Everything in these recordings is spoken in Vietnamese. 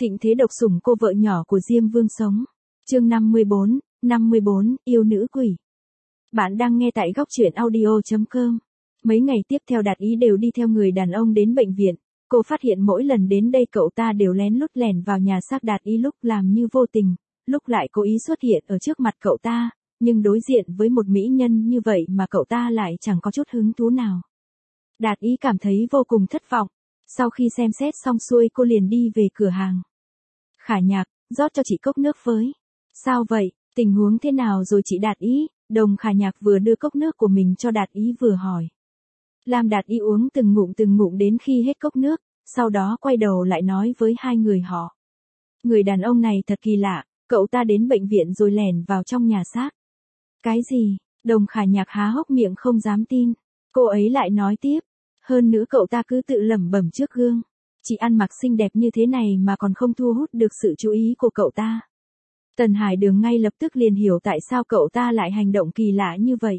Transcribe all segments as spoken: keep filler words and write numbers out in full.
Thịnh thế độc sủng cô vợ nhỏ của Diêm Vương sống. Chương năm mươi bốn, năm mươi bốn, yêu nữ quỷ. Bạn đang nghe tại góc truyện audio chấm com. Mấy ngày tiếp theo Đạt Ý đều đi theo người đàn ông đến bệnh viện. Cô phát hiện mỗi lần đến đây cậu ta đều lén lút lẻn vào nhà xác Đạt Ý, lúc làm như vô tình, lúc lại cố ý xuất hiện ở trước mặt cậu ta, nhưng đối diện với một mỹ nhân như vậy mà cậu ta lại chẳng có chút hứng thú nào. Đạt Ý cảm thấy vô cùng thất vọng. Sau khi xem xét xong xuôi cô liền đi về cửa hàng. Khả Nhạc, rót cho chị cốc nước với. Sao vậy, tình huống thế nào rồi chị Đạt Ý? Đồng Khả Nhạc vừa đưa cốc nước của mình cho Đạt Ý vừa hỏi. Lam Đạt Ý uống từng ngụm từng ngụm đến khi hết cốc nước, sau đó quay đầu lại nói với hai người họ. Người đàn ông này thật kỳ lạ, cậu ta đến bệnh viện rồi lẻn vào trong nhà xác. Cái gì? Đồng Khả Nhạc há hốc miệng không dám tin. Cô ấy lại nói tiếp. Hơn nữa cậu ta cứ tự lẩm bẩm trước gương. Chị ăn mặc xinh đẹp như thế này mà còn không thu hút được sự chú ý của cậu ta. Tần Hải Đường ngay lập tức liền hiểu tại sao cậu ta lại hành động kỳ lạ như vậy.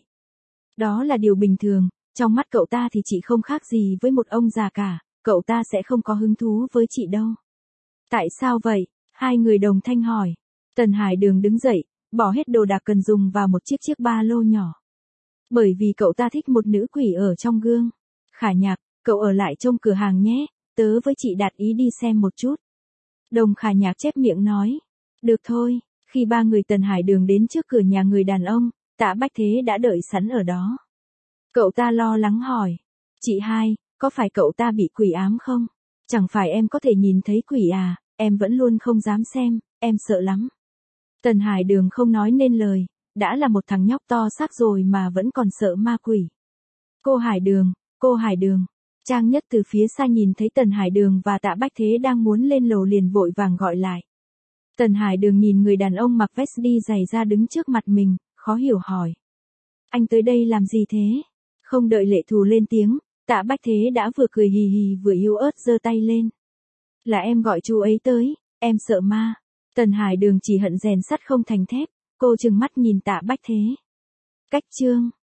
Đó là điều bình thường, trong mắt cậu ta thì chị không khác gì với một ông già cả, cậu ta sẽ không có hứng thú với chị đâu. Tại sao vậy? Hai người đồng thanh hỏi. Tần Hải Đường đứng dậy, bỏ hết đồ đạc cần dùng vào một chiếc chiếc ba lô nhỏ. Bởi vì cậu ta thích một nữ quỷ ở trong gương. Khả Nhạc, cậu ở lại trong cửa hàng nhé, tớ với chị Đạt Ý đi xem một chút. Đồng Khả Nhạc chép miệng nói. Được thôi, khi ba người Tần Hải Đường đến trước cửa nhà người đàn ông, Tạ Bách Thế đã đợi sẵn ở đó. Cậu ta lo lắng hỏi. Chị hai, có phải cậu ta bị quỷ ám không? Chẳng phải em có thể nhìn thấy quỷ à, em vẫn luôn không dám xem, em sợ lắm. Tần Hải Đường không nói nên lời, đã là một thằng nhóc to xác rồi mà vẫn còn sợ ma quỷ. Cô Hải Đường, cô Hải Đường. Trang Nhất từ phía xa nhìn thấy Tần Hải Đường và Tạ Bách Thế đang muốn lên lầu liền vội vàng gọi lại. Tần Hải Đường nhìn người đàn ông mặc vest đi giày ra đứng trước mặt mình, khó hiểu hỏi. Anh tới đây làm gì thế? Không đợi Lệ Thù lên tiếng, Tạ Bách Thế đã vừa cười hì hì vừa yếu ớt giơ tay lên. Là em gọi chú ấy tới, em sợ ma. Tần Hải Đường chỉ hận rèn sắt không thành thép, cô trừng mắt nhìn Tạ Bách Thế. Cách chương.